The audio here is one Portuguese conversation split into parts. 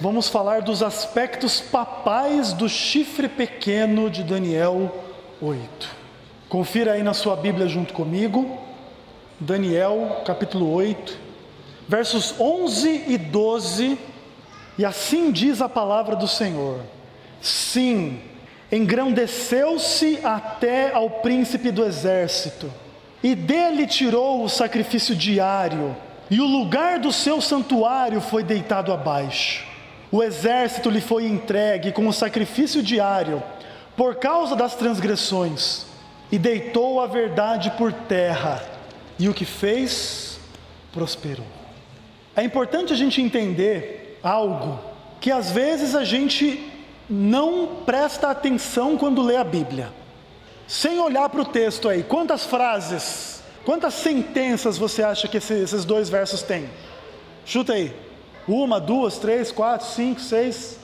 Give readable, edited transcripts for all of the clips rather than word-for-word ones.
vamos falar dos aspectos papais do chifre pequeno de Daniel 8. Confira aí na sua Bíblia junto comigo, Daniel capítulo 8, versos 11 e 12, e assim diz a palavra do Senhor: sim, engrandeceu-se até ao príncipe do exército, e dele tirou o sacrifício diário, e o lugar do seu santuário foi deitado abaixo. O exército lhe foi entregue com o sacrifício diário, por causa das transgressões, e deitou a verdade por terra, e o que fez, prosperou. É importante a gente entender algo que às vezes a gente não presta atenção quando lê a Bíblia. Sem olhar para o texto aí, quantas frases, quantas sentenças você acha que esses dois versos têm? Chuta aí. 1, 2, 3, 4, 5, 6.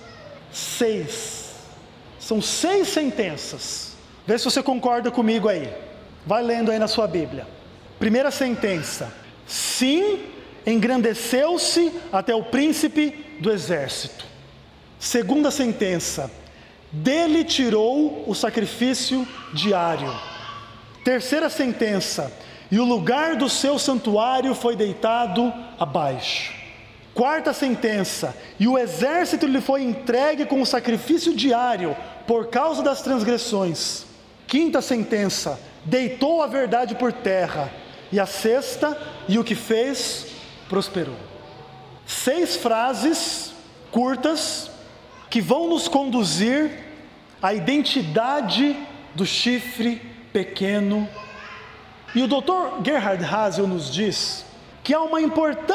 6. São 6 sentenças. Vê se você concorda comigo aí. Vai lendo aí na sua Bíblia. Primeira sentença: sim, engrandeceu-se até o príncipe do exército. Segunda sentença: dele tirou o sacrifício diário. Terceira sentença: e o lugar do seu santuário foi deitado abaixo. Quarta sentença: e o exército lhe foi entregue com o sacrifício diário por causa das transgressões. Quinta sentença: deitou a verdade por terra. E a sexta: e o que fez, prosperou. 6 frases curtas que vão nos conduzir à identidade do chifre pequeno. E o Dr. Gerhard Hasel nos diz que há uma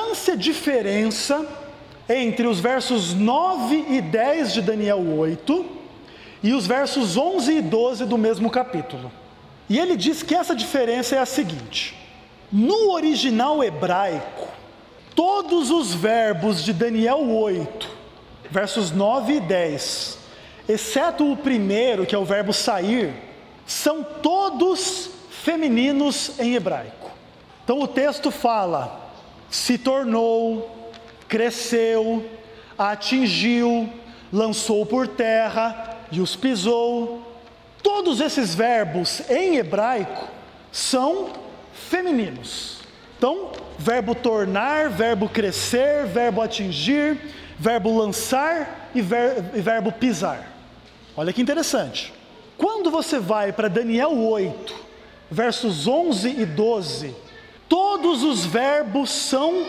diferença entre os versos 9 e 10 de Daniel 8 e os versos 11 e 12 do mesmo capítulo. E ele diz que essa diferença é a seguinte: no original hebraico, todos os verbos de Daniel 8, versos 9 e 10, exceto o primeiro, que é o verbo sair, são todos femininos em hebraico. Então o texto fala: se tornou, cresceu, atingiu, lançou por terra e os pisou. Todos esses verbos em hebraico são femininos. Então, verbo tornar, verbo crescer, verbo atingir, verbo lançar e verbo pisar. Olha que interessante. Quando você vai para Daniel 8, versos 11 e 12, todos os verbos são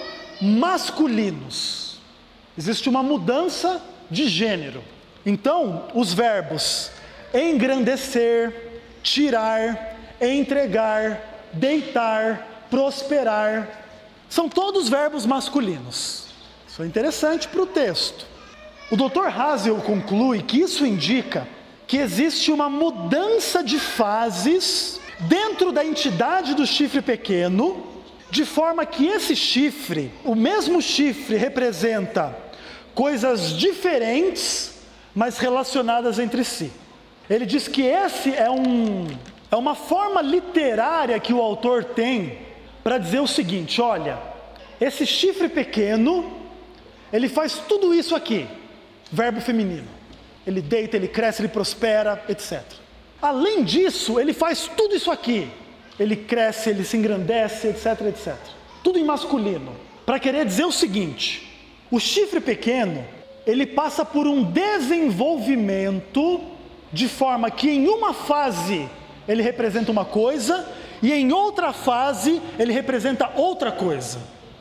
masculinos. Existe uma mudança de gênero. Então, os verbos engrandecer, tirar, entregar, deitar, prosperar, são todos verbos masculinos. Isso é interessante para o texto. O Dr. Hasel conclui que isso indica que existe uma mudança de fases dentro da entidade do chifre pequeno, de forma que esse chifre, o mesmo chifre, representa coisas diferentes, mas relacionadas entre si. Ele diz que esse é uma forma literária que o autor tem para dizer o seguinte: olha, esse chifre pequeno, ele faz tudo isso aqui, verbo feminino. Ele deita, ele cresce, ele prospera, etc. Além disso, ele faz tudo isso aqui. Ele cresce, ele se engrandece, etc, etc. Tudo em masculino. Para querer dizer o seguinte: o chifre pequeno, ele passa por um desenvolvimento de forma que em uma fase ele representa uma coisa e em outra fase ele representa outra coisa.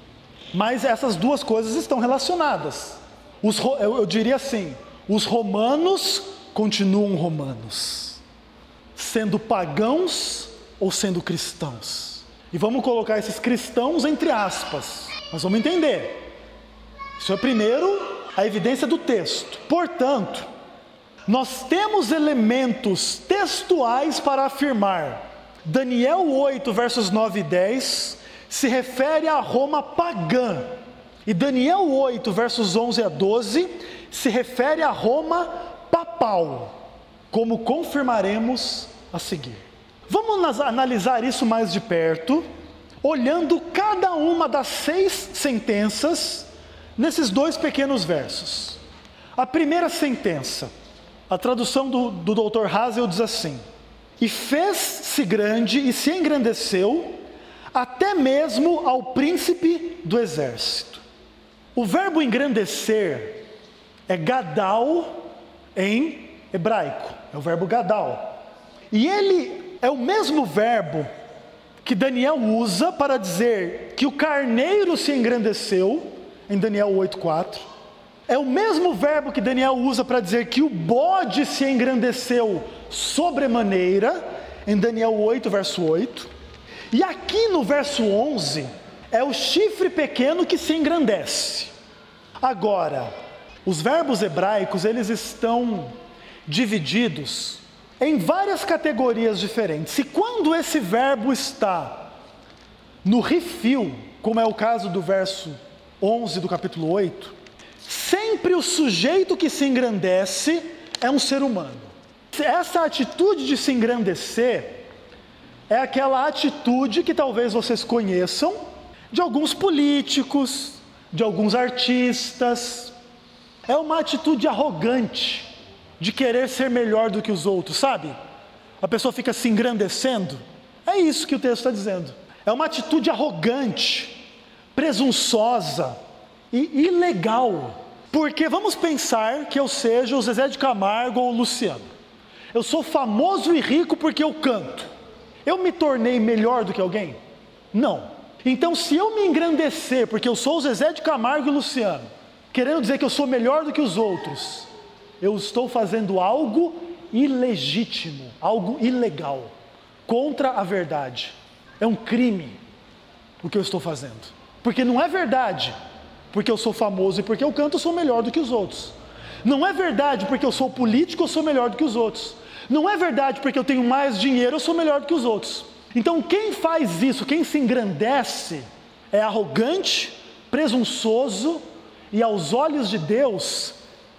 Mas essas duas coisas estão relacionadas. Eu diria assim: os romanos continuam romanos, sendo pagãos ou sendo cristãos. E vamos colocar esses cristãos entre aspas. Nós vamos entender. Isso é primeiro a evidência do texto. Portanto, nós temos elementos textuais para afirmar: Daniel 8, versos 9 e 10, se refere a Roma pagã. E Daniel 8, versos 11 a 12, se refere a Roma papal, como confirmaremos a seguir. Vamos analisar isso mais de perto, olhando cada uma das 6 sentenças nesses 2 pequenos versos. A primeira sentença, a tradução do Dr. Hazel diz assim: e fez-se grande e se engrandeceu, até mesmo ao príncipe do exército. O verbo engrandecer é gadal em hebraico, é o verbo gadal. E ele é o mesmo verbo que Daniel usa para dizer que o carneiro se engrandeceu, em Daniel 8,4. É o mesmo verbo que Daniel usa para dizer que o bode se engrandeceu sobremaneira, em Daniel 8, verso 8. E aqui no verso 11, é o chifre pequeno que se engrandece. Agora, os verbos hebraicos, eles estão divididos em várias categorias diferentes. E quando esse verbo está no refil, como é o caso do verso 11 do capítulo 8, sempre o sujeito que se engrandece é um ser humano. Essa atitude de se engrandecer é aquela atitude que talvez vocês conheçam de alguns políticos, de alguns artistas. É uma atitude arrogante de querer ser melhor do que os outros, sabe? A pessoa fica se engrandecendo. É isso que o texto está dizendo. É uma atitude arrogante, presunçosa e ilegal. Porque vamos pensar que eu seja o Zezé de Camargo ou o Luciano. Eu sou famoso e rico porque eu canto. Eu me tornei melhor do que alguém? Não. Então, se eu me engrandecer porque eu sou o Zezé de Camargo e o Luciano, querendo dizer que eu sou melhor do que os outros, eu estou fazendo algo ilegítimo, algo ilegal, contra a verdade. É um crime o que eu estou fazendo. Porque não é verdade, porque eu sou famoso e porque eu canto eu sou melhor do que os outros. Não é verdade porque eu sou político eu sou melhor do que os outros. Não é verdade porque eu tenho mais dinheiro eu sou melhor do que os outros. Então quem faz isso, quem se engrandece, é arrogante, presunçoso e aos olhos de Deus,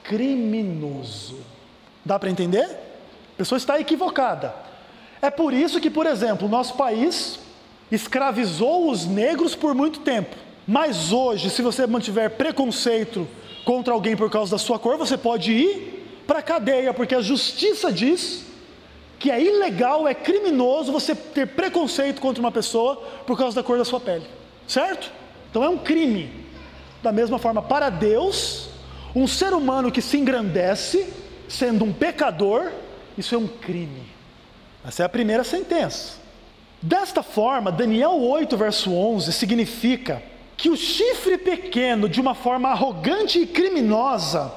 criminoso. Dá para entender? A pessoa está equivocada. É por isso que, por exemplo, o nosso país escravizou os negros por muito tempo. Mas hoje, se você mantiver preconceito contra alguém por causa da sua cor, você pode ir para a cadeia, porque a justiça diz que é ilegal, é criminoso você ter preconceito contra uma pessoa por causa da cor da sua pele. Certo? Então é um crime. Da mesma forma, para Deus, um ser humano que se engrandece, sendo um pecador, isso é um crime. Essa é a primeira sentença. Desta forma, Daniel 8, verso 11, significa que o chifre pequeno, de uma forma arrogante e criminosa,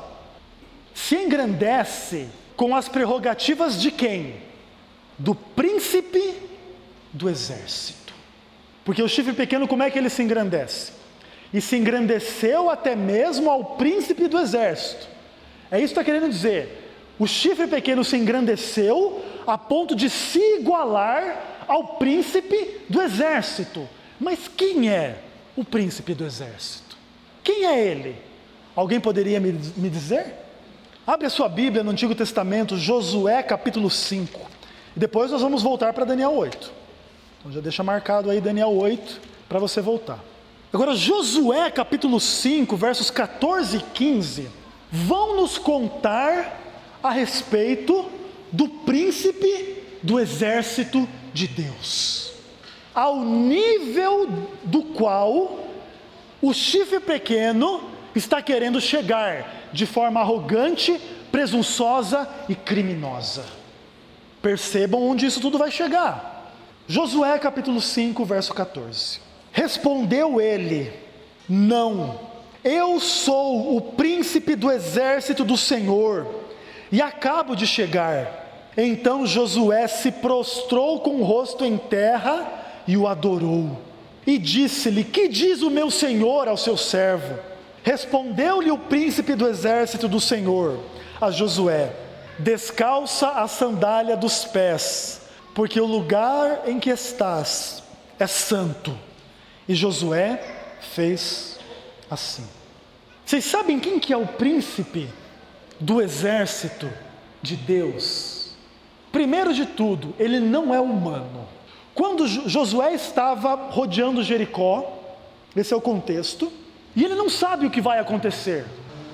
se engrandece com as prerrogativas de quem? Do príncipe do exército. Porque o chifre pequeno, como é que ele se engrandece? E se engrandeceu até mesmo ao príncipe do exército. É isso que está querendo dizer. O chifre pequeno se engrandeceu a ponto de se igualar ao príncipe do exército. Mas quem é o príncipe do exército? Quem é ele? Alguém poderia me dizer? Abre a sua Bíblia no Antigo Testamento, Josué capítulo 5. E depois nós vamos voltar para Daniel 8. Então já deixa marcado aí Daniel 8 para você voltar. Agora, Josué capítulo 5, versos 14 e 15, vão nos contar a respeito do príncipe do exército de Deus. Ao nível do qual o chifre pequeno está querendo chegar de forma arrogante, presunçosa e criminosa. Percebam onde isso tudo vai chegar. Josué capítulo 5, verso 14. Respondeu ele: não, eu sou o príncipe do exército do Senhor, e acabo de chegar. Então Josué se prostrou com o rosto em terra e o adorou. E disse-lhe: que diz o meu senhor ao seu servo? Respondeu-lhe o príncipe do exército do Senhor a Josué: descalça a sandália dos pés, porque o lugar em que estás é santo. E Josué fez assim. Vocês sabem quem que é o príncipe do exército de Deus? Primeiro de tudo, ele não é humano. Quando Josué estava rodeando Jericó, esse é o contexto, e ele não sabe o que vai acontecer.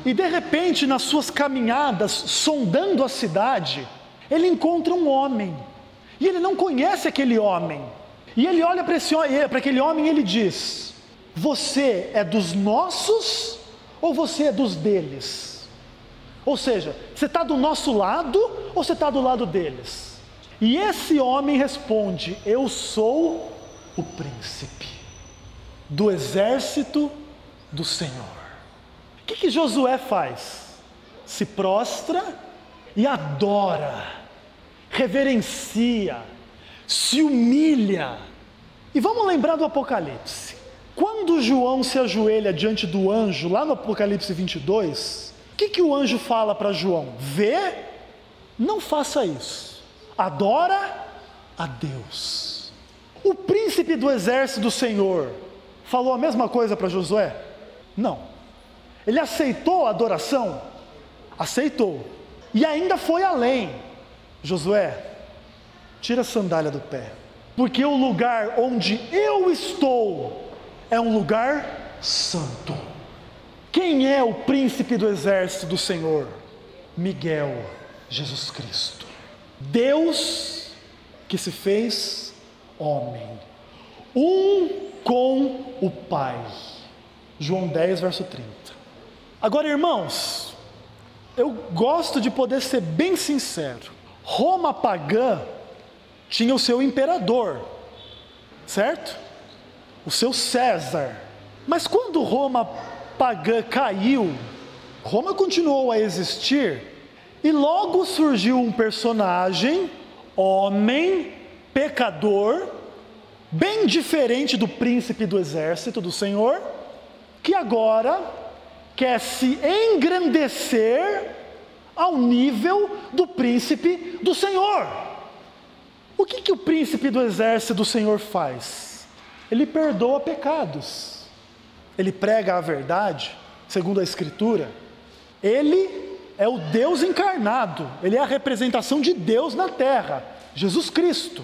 E de repente, nas suas caminhadas, sondando a cidade, ele encontra um homem. E ele não conhece aquele homem. E ele olha para aquele homem e ele diz: você é dos nossos ou você é dos deles? Ou seja, você está do nosso lado ou você está do lado deles? E esse homem responde: eu sou o príncipe do exército do Senhor. O que Josué faz? Se prostra e adora, reverencia, se humilha. E vamos lembrar do Apocalipse. Quando João se ajoelha diante do anjo, lá no Apocalipse 22, o que o anjo fala para João? Vê, não faça isso. Adora a Deus. O príncipe do exército do Senhor falou a mesma coisa para Josué? Não. Ele aceitou a adoração? Aceitou. E ainda foi além. Josué, tira a sandália do pé, porque o lugar onde eu estou é um lugar santo. Quem é o príncipe do exército do Senhor? Miguel, Jesus Cristo. Deus que se fez homem, um com o Pai. João 10, verso 30. Agora, irmãos, eu gosto de poder ser bem sincero. Roma pagã tinha o seu imperador, certo? O seu César. Mas quando Roma pagã caiu, Roma continuou a existir, e logo surgiu um personagem, homem, pecador, bem diferente do príncipe do exército do Senhor, que agora quer se engrandecer ao nível do príncipe do Senhor. O que o príncipe do exército do Senhor faz? Ele perdoa pecados, ele prega a verdade, segundo a Escritura. Ele é o Deus encarnado, ele é a representação de Deus na terra, Jesus Cristo.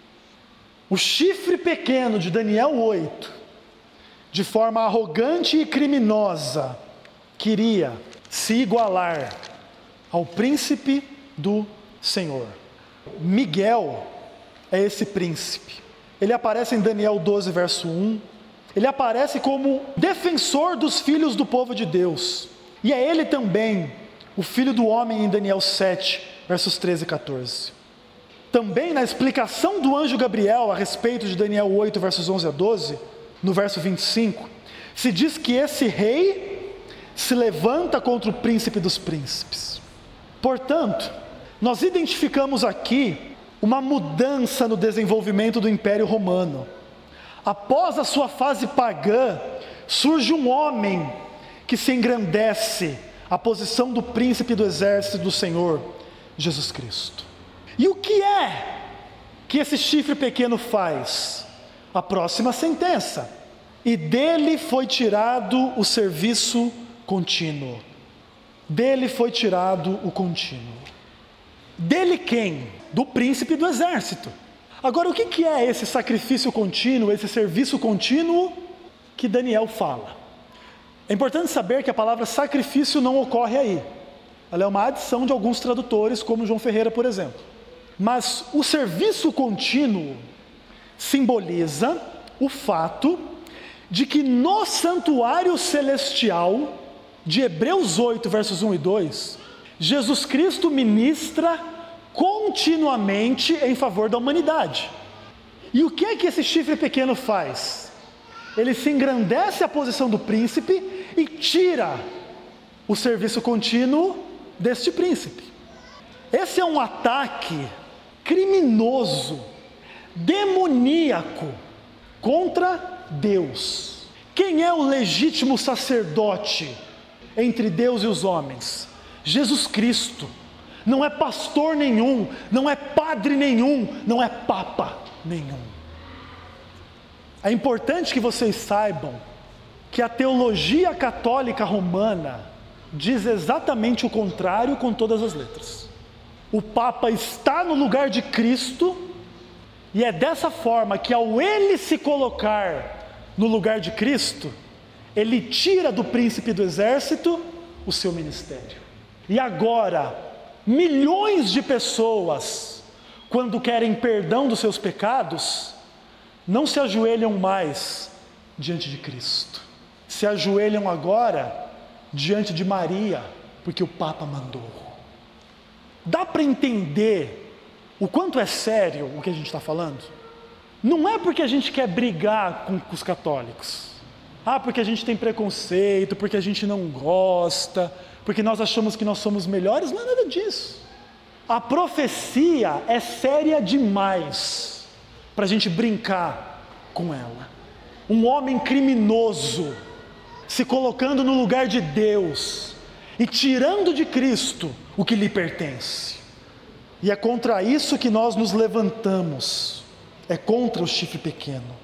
O chifre pequeno de Daniel 8, de forma arrogante e criminosa, queria se igualar ao príncipe do Senhor. Miguel é esse príncipe. Ele aparece em Daniel 12, verso 1. Ele aparece como defensor dos filhos do povo de Deus. E é ele também, o filho do homem, em Daniel 7, versos 13 e 14. Também na explicação do anjo Gabriel a respeito de Daniel 8, versos 11 a 12, no verso 25, se diz que esse rei se levanta contra o príncipe dos príncipes. Portanto, nós identificamos aqui uma mudança no desenvolvimento do Império Romano. Após a sua fase pagã, surge um homem que se engrandece à posição do príncipe do exército do Senhor, Jesus Cristo. E o que é que esse chifre pequeno faz? A próxima sentença: e dele foi tirado o serviço contínuo. Dele foi tirado o contínuo. Dele quem? Do príncipe do exército. Agora, o que é esse sacrifício contínuo, esse serviço contínuo que Daniel fala? É importante saber que a palavra sacrifício não ocorre aí. Ela é uma adição de alguns tradutores, como João Ferreira, por exemplo. Mas o serviço contínuo simboliza o fato de que no santuário celestial, de Hebreus 8, versos 1 e 2, Jesus Cristo ministra continuamente em favor da humanidade. E o que é que esse chifre pequeno faz? Ele se engrandece à posição do príncipe e tira o serviço contínuo deste príncipe. Esse é um ataque criminoso, demoníaco, contra Deus. Quem é o legítimo sacerdote entre Deus e os homens? Jesus Cristo. Não é pastor nenhum, não é padre nenhum, não é papa nenhum. É importante que vocês saibam que a teologia católica romana diz exatamente o contrário com todas as letras. O Papa está no lugar de Cristo, e é dessa forma que, ao ele se colocar no lugar de Cristo, ele tira do príncipe do exército o seu ministério. E agora, milhões de pessoas, quando querem perdão dos seus pecados, não se ajoelham mais diante de Cristo. Se ajoelham agora diante de Maria, porque o Papa mandou. Dá para entender o quanto é sério o que a gente está falando? Não é porque a gente quer brigar com os católicos. Porque a gente tem preconceito, porque a gente não gosta, porque nós achamos que nós somos melhores. Não é nada disso. A profecia é séria demais para a gente brincar com ela. Um homem criminoso se colocando no lugar de Deus e tirando de Cristo o que lhe pertence. E é contra isso que nós nos levantamos. É contra o chifre pequeno.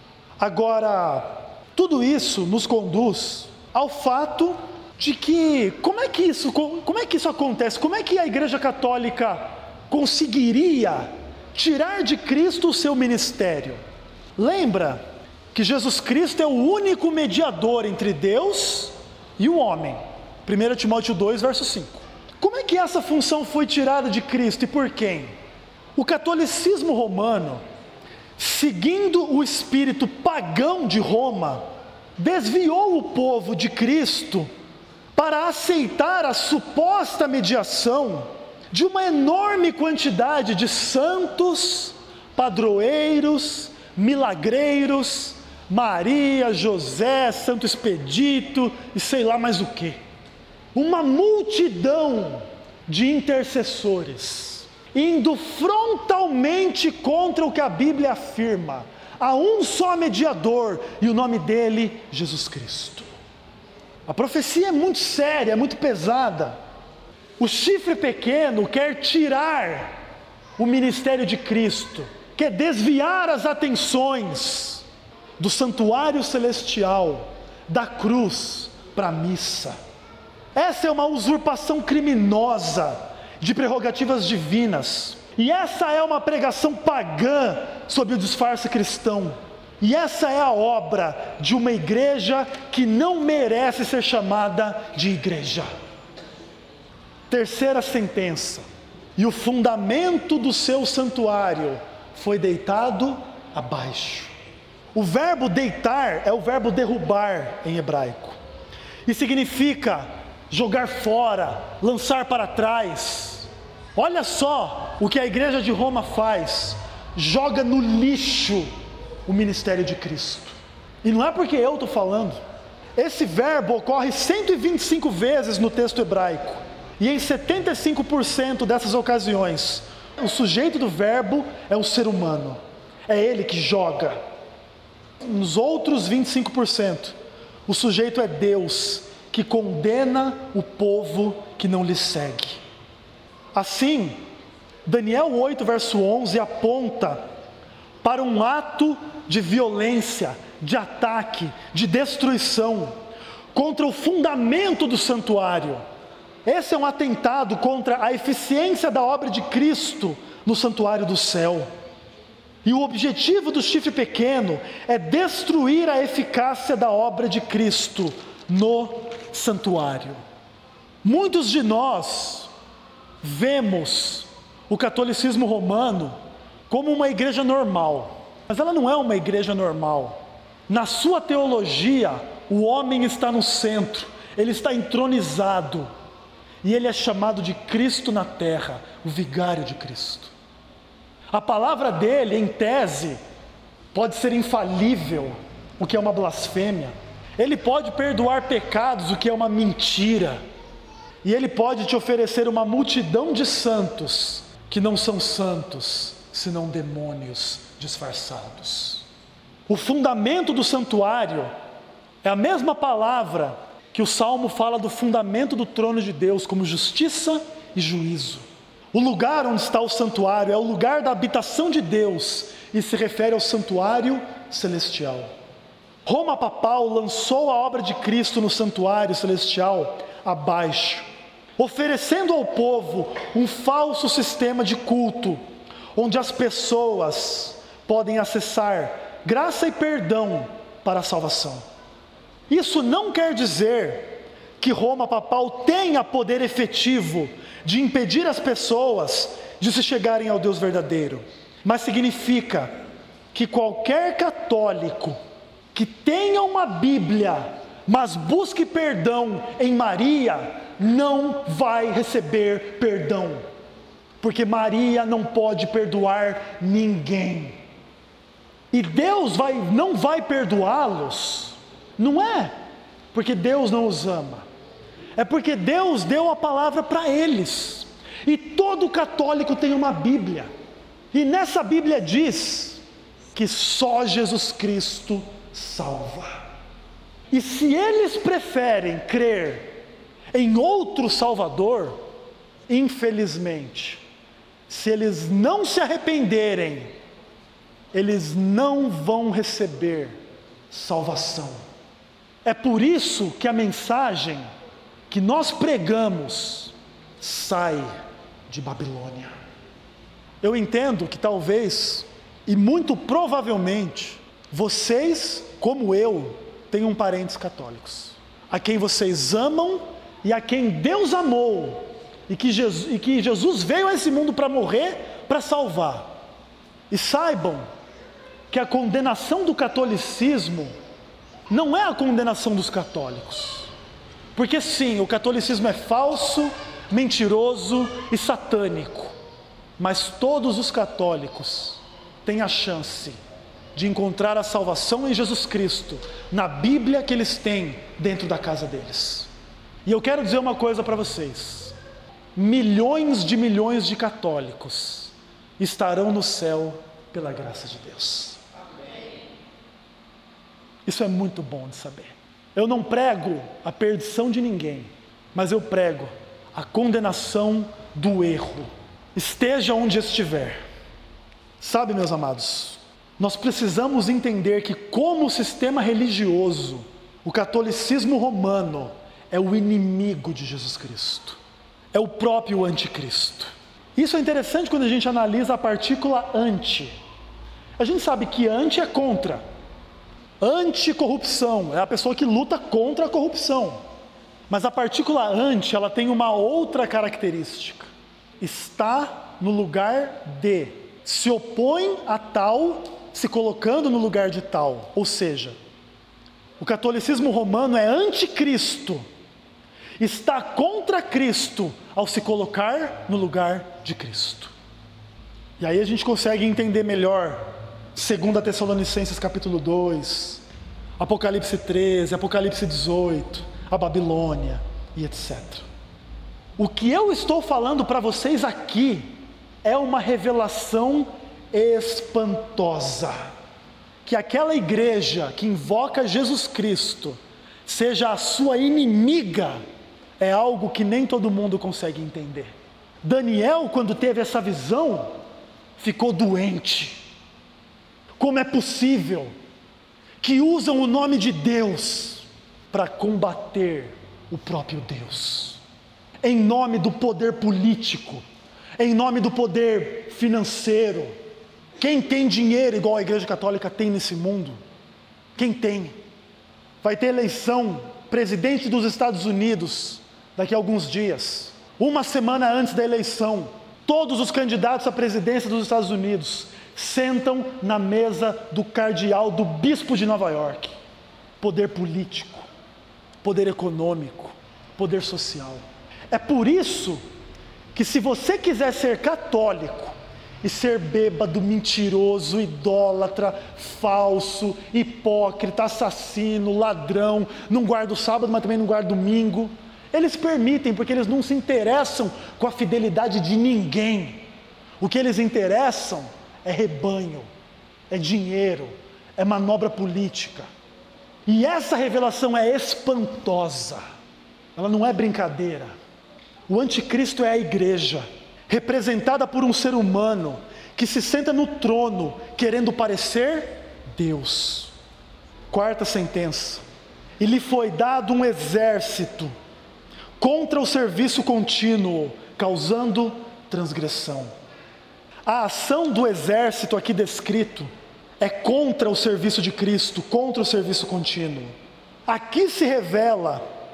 Agora, tudo isso nos conduz ao fato de que, como é que isso acontece? Como é que a Igreja Católica conseguiria tirar de Cristo o seu ministério? Lembra que Jesus Cristo é o único mediador entre Deus e o homem. 1 Timóteo 2, verso 5. Como é que essa função foi tirada de Cristo e por quem? O catolicismo romano, seguindo o espírito pagão de Roma, desviou o povo de Cristo para aceitar a suposta mediação de uma enorme quantidade de santos, padroeiros, milagreiros, Maria, José, Santo Expedito e sei lá mais o que. Uma multidão de intercessores, indo frontalmente contra o que a Bíblia afirma. Há um só mediador e o nome dele, Jesus Cristo. A profecia é muito séria, é muito pesada. O chifre pequeno quer tirar o ministério de Cristo, quer desviar as atenções do santuário celestial, da cruz para a missa. Essa é uma usurpação criminosa de prerrogativas divinas. E essa é uma pregação pagã sob o disfarce cristão. E essa é a obra de uma igreja que não merece ser chamada de igreja. Terceira sentença. E o fundamento do seu santuário foi deitado abaixo. O verbo deitar é o verbo derrubar em hebraico. E significa jogar fora, lançar para trás. Olha só o que a igreja de Roma faz: joga no lixo o ministério de Cristo. E não é porque eu estou falando. Esse verbo ocorre 125 vezes no texto hebraico. E em 75% dessas ocasiões, o sujeito do verbo é o ser humano. É ele que joga. Nos outros 25%, o sujeito é Deus, que condena o povo que não lhe segue. Assim, Daniel 8, verso 11, aponta para um ato de violência, de ataque, de destruição, contra o fundamento do santuário. Esse é um atentado contra a eficiência da obra de Cristo no santuário do céu. E o objetivo do chifre pequeno é destruir a eficácia da obra de Cristo no santuário. Muitos de nós vemos o catolicismo romano como uma igreja normal, mas ela não é uma igreja normal. Na sua teologia, o homem está no centro, ele está entronizado, e ele é chamado de Cristo na terra, o vigário de Cristo. A palavra dele, em tese, pode ser infalível, o que é uma blasfêmia. Ele pode perdoar pecados, o que é uma mentira. E ele pode te oferecer uma multidão de santos, que não são santos, senão demônios disfarçados. O fundamento do santuário é a mesma palavra que o Salmo fala do fundamento do trono de Deus, como justiça e juízo. O lugar onde está o santuário é o lugar da habitação de Deus e se refere ao santuário celestial. Roma papal lançou a obra de Cristo no santuário celestial abaixo, oferecendo ao povo um falso sistema de culto, onde as pessoas podem acessar graça e perdão para a salvação. Isso não quer dizer que Roma papal tenha poder efetivo de impedir as pessoas de se chegarem ao Deus verdadeiro, mas significa que qualquer católico que tenha uma Bíblia, mas busque perdão em Maria, não vai receber perdão, porque Maria não pode perdoar ninguém. E Deus não vai perdoá-los, não é porque Deus não os ama, é porque Deus deu a palavra para eles. E todo católico tem uma Bíblia, e nessa Bíblia diz que só Jesus Cristo salva. E se eles preferem crer em outro Salvador, infelizmente, se eles não se arrependerem, eles não vão receber salvação. É por isso que a mensagem que nós pregamos sai de Babilônia. Eu entendo que talvez, e muito provavelmente, vocês, como eu, tenham parentes católicos, a quem vocês amam e a quem Deus amou, e que Jesus veio a esse mundo para morrer, para salvar. E saibam que a condenação do catolicismo não é a condenação dos católicos, porque sim, o catolicismo é falso, mentiroso e satânico, mas todos os católicos têm a chance de encontrar a salvação em Jesus Cristo, na Bíblia que eles têm dentro da casa deles. E eu quero dizer uma coisa para vocês: milhões de católicos estarão no céu pela graça de Deus. Isso é muito bom de saber. Eu não prego a perdição de ninguém, mas eu prego a condenação do erro, esteja onde estiver. Sabe, meus amados, nós precisamos entender que, como sistema religioso, o catolicismo romano é o inimigo de Jesus Cristo, é o próprio anticristo. Isso é interessante quando a gente analisa a partícula anti. A gente sabe que anti é contra. Anticorrupção é a pessoa que luta contra a corrupção. Mas a partícula anti, ela tem uma outra característica: está no lugar de, se opõe a tal, se colocando no lugar de tal. Ou seja, o catolicismo romano é anticristo, está contra Cristo ao se colocar no lugar de Cristo. E aí a gente consegue entender melhor 2 Tessalonicenses capítulo 2, Apocalipse 13, Apocalipse 18, a Babilônia e etc. O que eu estou falando para vocês aqui é uma revelação espantosa. Que aquela igreja que invoca Jesus Cristo seja a sua inimiga é algo que nem todo mundo consegue entender. Daniel, quando teve essa visão, ficou doente. Como é possível que usam o nome de Deus para combater o próprio Deus? Em nome do poder político, em nome do poder financeiro. Quem tem dinheiro igual a Igreja Católica tem nesse mundo? Quem tem? Vai ter eleição, presidente dos Estados Unidos, daqui a alguns dias. Uma semana antes da eleição, todos os candidatos à presidência dos Estados Unidos sentam na mesa do cardeal, do bispo de Nova York. Poder político, poder econômico, poder social. É por isso que, se você quiser ser católico e ser bêbado, mentiroso, idólatra, falso, hipócrita, assassino, ladrão, não guarda o sábado, mas também não guarda o domingo, eles permitem, porque eles não se interessam com a fidelidade de ninguém. O que eles interessam é rebanho, é dinheiro, é manobra política. E essa revelação é espantosa, ela não é brincadeira. O anticristo é a igreja, representada por um ser humano, que se senta no trono, querendo parecer Deus. Quarta sentença: e lhe foi dado um exército contra o serviço contínuo, causando transgressão. A ação do exército aqui descrito é contra o serviço de Cristo, contra o serviço contínuo. Aqui se revela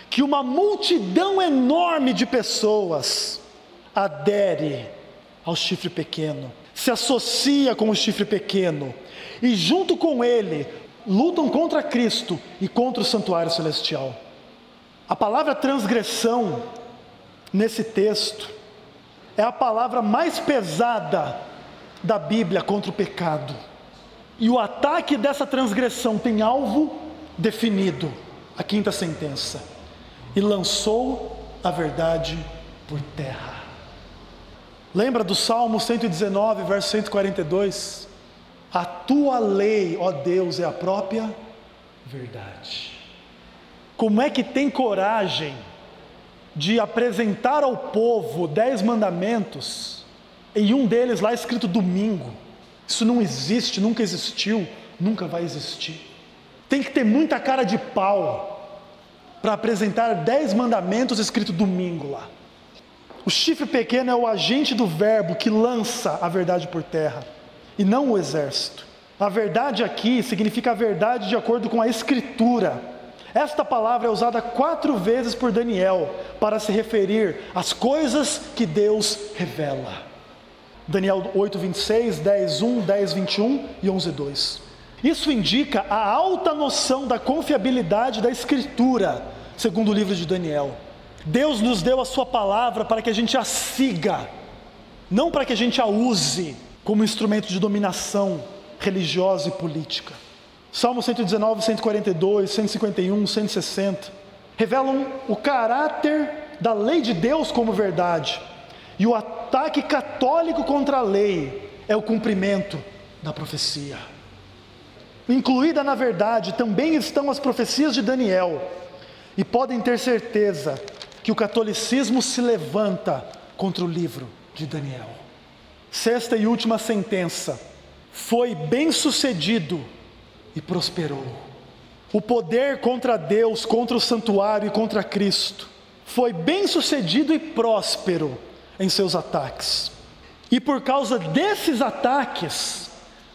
que uma multidão enorme de pessoas adere ao chifre pequeno, se associa com o chifre pequeno, e junto com ele, lutam contra Cristo e contra o santuário celestial. A palavra transgressão, nesse texto, é a palavra mais pesada da Bíblia contra o pecado. E o ataque dessa transgressão tem alvo definido, a quinta sentença: e lançou a verdade por terra. Lembra do Salmo 119, verso 142? A tua lei, ó Deus, é a própria verdade. Como é que tem coragem de apresentar ao povo 10 mandamentos, e um deles lá escrito domingo? Isso não existe, nunca existiu, nunca vai existir. Tem que ter muita cara de pau para apresentar 10 mandamentos escrito domingo lá. O chifre pequeno é o agente do verbo que lança a verdade por terra, e não o exército. A verdade aqui significa a verdade de acordo com a Escritura. Esta palavra é usada 4 vezes por Daniel para se referir às coisas que Deus revela. Daniel 8:26, 10:1, 10:21 e 11:2. Isso indica a alta noção da confiabilidade da Escritura, segundo o livro de Daniel. Deus nos deu a sua palavra para que a gente a siga, não para que a gente a use como instrumento de dominação religiosa e política. Salmo 119, 142, 151, 160 revelam o caráter da lei de Deus como verdade, e o ataque católico contra a lei é o cumprimento da profecia. Incluída na verdade também estão as profecias de Daniel, e podem ter certeza que o catolicismo se levanta contra o livro de Daniel. Sexta e última sentença: foi bem sucedido e prosperou. O poder contra Deus, contra o santuário e contra Cristo foi bem sucedido e próspero em seus ataques. E por causa desses ataques,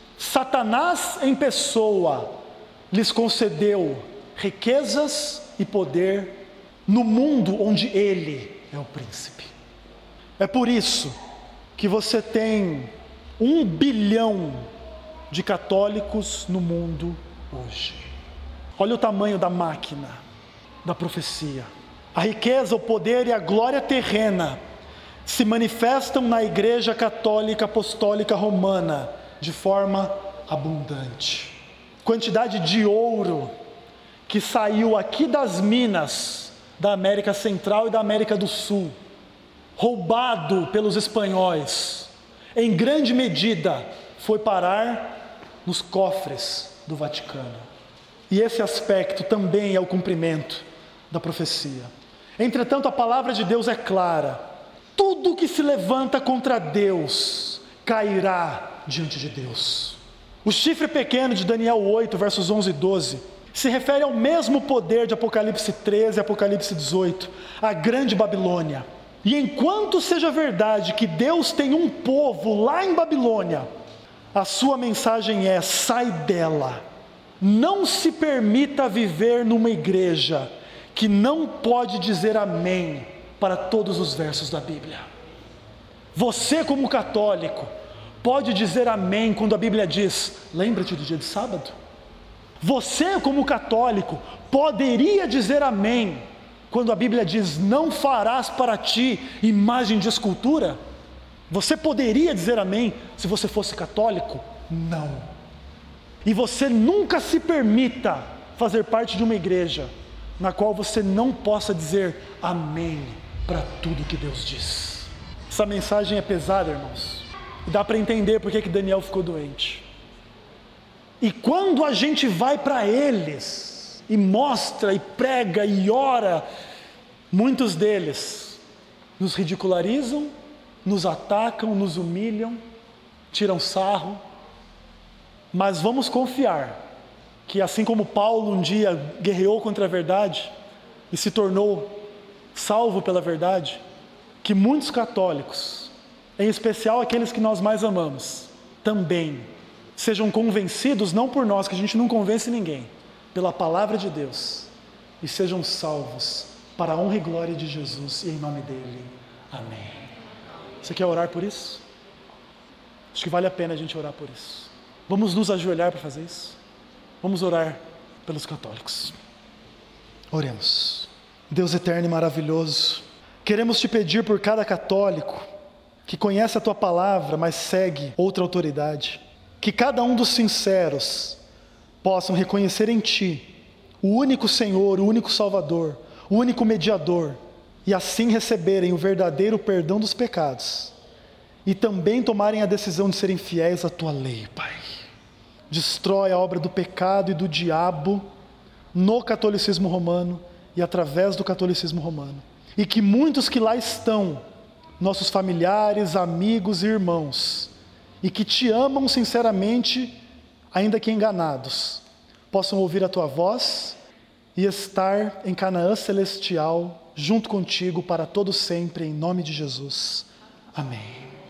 Satanás em pessoa lhes concedeu riquezas e poder no mundo onde ele é o príncipe. É por isso que você tem 1 bilhão de católicos no mundo hoje. Olha o tamanho da máquina da profecia. A riqueza, o poder e a glória terrena se manifestam na Igreja Católica Apostólica Romana de forma abundante. Quantidade de ouro que saiu aqui das minas da América Central e da América do Sul, roubado pelos espanhóis, em grande medida foi parar nos cofres do Vaticano. E esse aspecto também é o cumprimento da profecia. Entretanto, a palavra de Deus é clara: tudo que se levanta contra Deus cairá diante de Deus. O chifre pequeno de Daniel 8, versos 11 e 12, se refere ao mesmo poder de Apocalipse 13 e Apocalipse 18, a grande Babilônia. E enquanto seja verdade que Deus tem um povo lá em Babilônia, a sua mensagem é: sai dela. Não se permita viver numa igreja que não pode dizer amém para todos os versos da Bíblia. Você, como católico, pode dizer amém quando a Bíblia diz: lembra-te do dia de sábado? Você, como católico, poderia dizer amém quando a Bíblia diz: não farás para ti imagem de escultura? Você poderia dizer amém se você fosse católico? Não. E você nunca se permita fazer parte de uma igreja na qual você não possa dizer amém para tudo que Deus diz. Essa mensagem é pesada, irmãos, e dá para entender por que Daniel ficou doente. E quando a gente vai para eles e mostra e prega e ora, muitos deles nos ridicularizam, nos atacam, nos humilham, tiram sarro. Mas vamos confiar que, assim como Paulo um dia guerreou contra a verdade e se tornou salvo pela verdade, que muitos católicos, em especial aqueles que nós mais amamos, também sejam convencidos, não por nós, que a gente não convence ninguém, pela palavra de Deus, e sejam salvos para a honra e glória de Jesus e em nome dele. Amém. Você quer orar por isso? Acho que vale a pena a gente orar por isso. Vamos nos ajoelhar para fazer isso? Vamos orar pelos católicos. Oremos. Deus eterno e maravilhoso, queremos te pedir por cada católico que conhece a tua palavra, mas segue outra autoridade, que cada um dos sinceros possam reconhecer em ti o único Senhor, o único Salvador, o único mediador, e assim receberem o verdadeiro perdão dos pecados e também tomarem a decisão de serem fiéis à tua lei, Pai. Destrói a obra do pecado e do diabo no catolicismo romano e através do catolicismo romano. E que muitos que lá estão, nossos familiares, amigos e irmãos, e que te amam sinceramente, ainda que enganados, possam ouvir a tua voz e estar em Canaã celestial, junto contigo para todo sempre, em nome de Jesus. Amém.